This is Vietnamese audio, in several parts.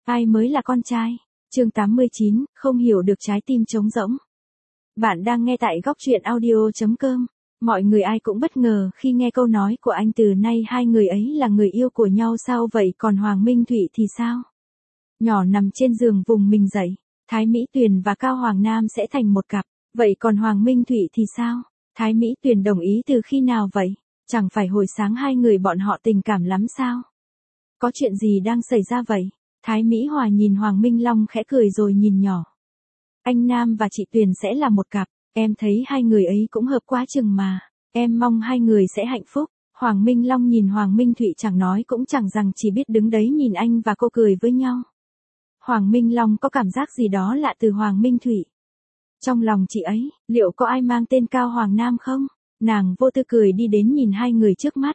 Ai mới là con trai? Chương 89, không hiểu được trái tim trống rỗng. Bạn đang nghe tại góc truyện audio.com. Mọi người ai cũng bất ngờ khi nghe câu nói của anh, từ nay hai người ấy là người yêu của nhau sao vậy, còn Hoàng Minh Thụy thì sao? Nhỏ nằm trên giường vùng mình dậy, Thái Mỹ Tuyền và Cao Hoàng Nam sẽ thành một cặp, vậy còn Hoàng Minh Thụy thì sao? Thái Mỹ Tuyền đồng ý từ khi nào vậy? Chẳng phải hồi sáng hai người bọn họ tình cảm lắm sao? Có chuyện gì đang xảy ra vậy? Thái Mỹ Hòa nhìn Hoàng Minh Long khẽ cười rồi nhìn nhỏ. Anh Nam và chị Tuyền sẽ là một cặp, em thấy hai người ấy cũng hợp quá chừng mà, em mong hai người sẽ hạnh phúc. Hoàng Minh Long nhìn Hoàng Minh Thụy chẳng nói cũng chẳng rằng, chỉ biết đứng đấy nhìn anh và cô cười với nhau. Hoàng Minh Long có cảm giác gì đó lạ từ Hoàng Minh Thụy. Trong lòng chị ấy, liệu có ai mang tên Cao Hoàng Nam không? Nàng vô tư cười đi đến nhìn hai người trước mắt,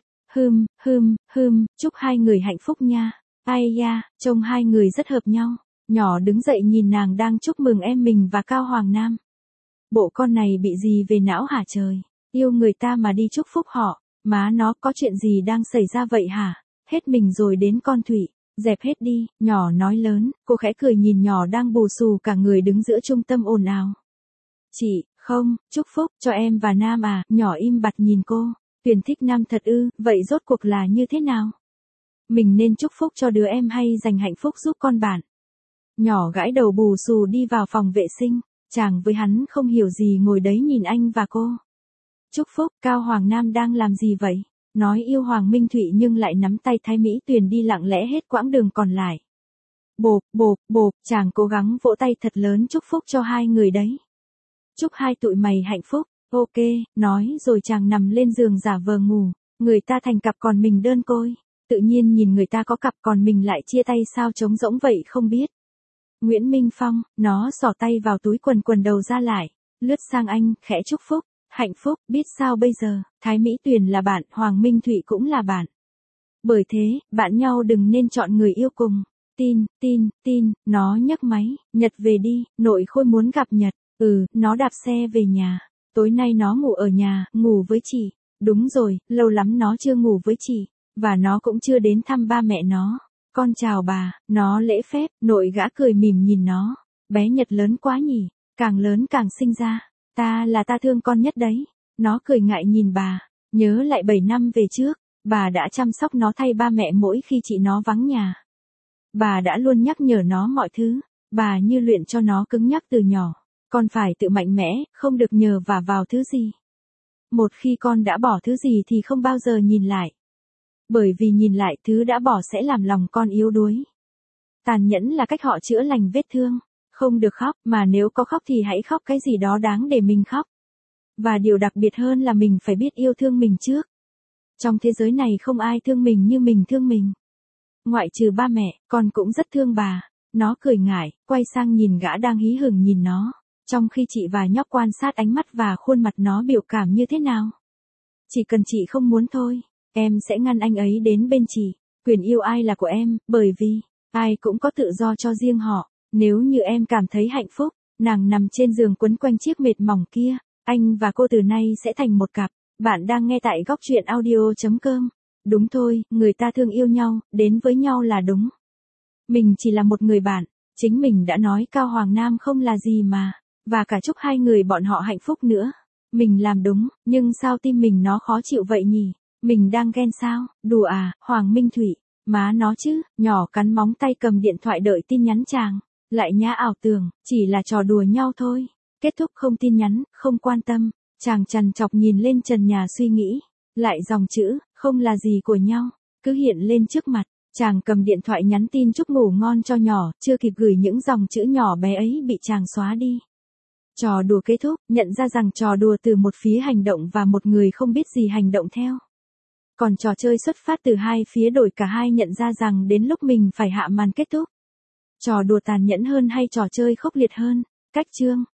chúc hai người hạnh phúc nha. Ai da, trông hai người rất hợp nhau. Nhỏ đứng dậy nhìn nàng đang chúc mừng em mình và Cao Hoàng Nam. Bộ con này bị gì về não hả trời? Yêu người ta mà đi chúc phúc họ, má nó có chuyện gì đang xảy ra vậy hả? Hết mình rồi đến con Thụy, dẹp hết đi, nhỏ nói lớn, cô khẽ cười nhìn nhỏ đang bù xù cả người đứng giữa trung tâm ồn ào. Chị, không, chúc phúc cho em và Nam à? Nhỏ im bặt nhìn cô. Tuyền thích Nam thật ư? Vậy rốt cuộc là như thế nào? Mình nên chúc phúc cho đứa em hay dành hạnh phúc giúp con bạn? Nhỏ gãi đầu bù xù đi vào phòng vệ sinh, chàng với hắn không hiểu gì ngồi đấy nhìn anh và cô. Chúc phúc, Cao Hoàng Nam đang làm gì vậy? Nói yêu Hoàng Minh Thụy nhưng lại nắm tay Thái Mỹ Tuyền đi lặng lẽ hết quãng đường còn lại. Bộp, chàng cố gắng vỗ tay thật lớn chúc phúc cho hai người đấy. Chúc hai tụi mày hạnh phúc, ok, nói rồi chàng nằm lên giường giả vờ ngủ, người ta thành cặp còn mình đơn côi. Tự nhiên nhìn người ta có cặp còn mình lại chia tay sao trống rỗng vậy không biết. Nguyễn Minh Phong, nó xỏ tay vào túi quần đầu ra lại, lướt sang anh, khẽ chúc phúc, hạnh phúc, biết sao bây giờ, Thái Mỹ Tuyền là bạn, Hoàng Minh Thụy cũng là bạn. Bởi thế, bạn nhau đừng nên chọn người yêu cùng. Tin, nó nhấc máy, Nhật về đi, nội Khôi muốn gặp Nhật, nó đạp xe về nhà, tối nay nó ngủ ở nhà, ngủ với chị, đúng rồi, lâu lắm nó chưa ngủ với chị. Và nó cũng chưa đến thăm ba mẹ nó. Con chào bà, nó lễ phép, nội gã cười mỉm nhìn nó. Bé Nhật lớn quá nhỉ, càng lớn càng xinh ra. Ta thương con nhất đấy. Nó cười ngại nhìn bà, nhớ lại 7 năm về trước, bà đã chăm sóc nó thay ba mẹ mỗi khi chị nó vắng nhà. Bà đã luôn nhắc nhở nó mọi thứ, bà như luyện cho nó cứng nhắc từ nhỏ. Con phải tự mạnh mẽ, không được nhờ vả vào thứ gì. Một khi con đã bỏ thứ gì thì không bao giờ nhìn lại. Bởi vì nhìn lại thứ đã bỏ sẽ làm lòng con yếu đuối. Tàn nhẫn là cách họ chữa lành vết thương. Không được khóc, mà nếu có khóc thì hãy khóc cái gì đó đáng để mình khóc. Và điều đặc biệt hơn là mình phải biết yêu thương mình trước. Trong thế giới này không ai thương mình như mình thương mình. Ngoại trừ ba mẹ, con cũng rất thương bà. Nó cười ngại, quay sang nhìn gã đang hí hửng nhìn nó. Trong khi chị và nhóc quan sát ánh mắt và khuôn mặt nó biểu cảm như thế nào. Chỉ cần chị không muốn thôi. Em sẽ ngăn anh ấy đến bên chị. Quyền yêu ai là của em, bởi vì ai cũng có tự do cho riêng họ. Nếu như em cảm thấy hạnh phúc, nàng nằm trên giường quấn quanh chiếc mệt mỏng kia, anh và cô từ nay sẽ thành một cặp. Bạn đang nghe tại góc truyện audio.com. Đúng thôi, người ta thương yêu nhau, đến với nhau là đúng. Mình chỉ là một người bạn, chính mình đã nói Cao Hoàng Nam không là gì mà, và cả chúc hai người bọn họ hạnh phúc nữa. Mình làm đúng, nhưng sao tim mình nó khó chịu vậy nhỉ? Mình đang ghen sao? Đùa à, Hoàng Minh Thụy, má nó chứ. Nhỏ cắn móng tay cầm điện thoại đợi tin nhắn chàng. Lại nhá ảo tưởng, chỉ là trò đùa nhau thôi. Kết thúc không tin nhắn, không quan tâm. Chàng trằn trọc nhìn lên trần nhà suy nghĩ. Lại dòng chữ, không là gì của nhau, cứ hiện lên trước mặt. Chàng cầm điện thoại nhắn tin chúc ngủ ngon cho nhỏ, chưa kịp gửi những dòng chữ nhỏ bé ấy bị chàng xóa đi. Trò đùa kết thúc, nhận ra rằng trò đùa từ một phía hành động và một người không biết gì hành động theo. Còn trò chơi xuất phát từ hai phía đổi cả hai nhận ra rằng đến lúc mình phải hạ màn kết thúc. Trò đùa tàn nhẫn hơn hay trò chơi khốc liệt hơn? Cách chương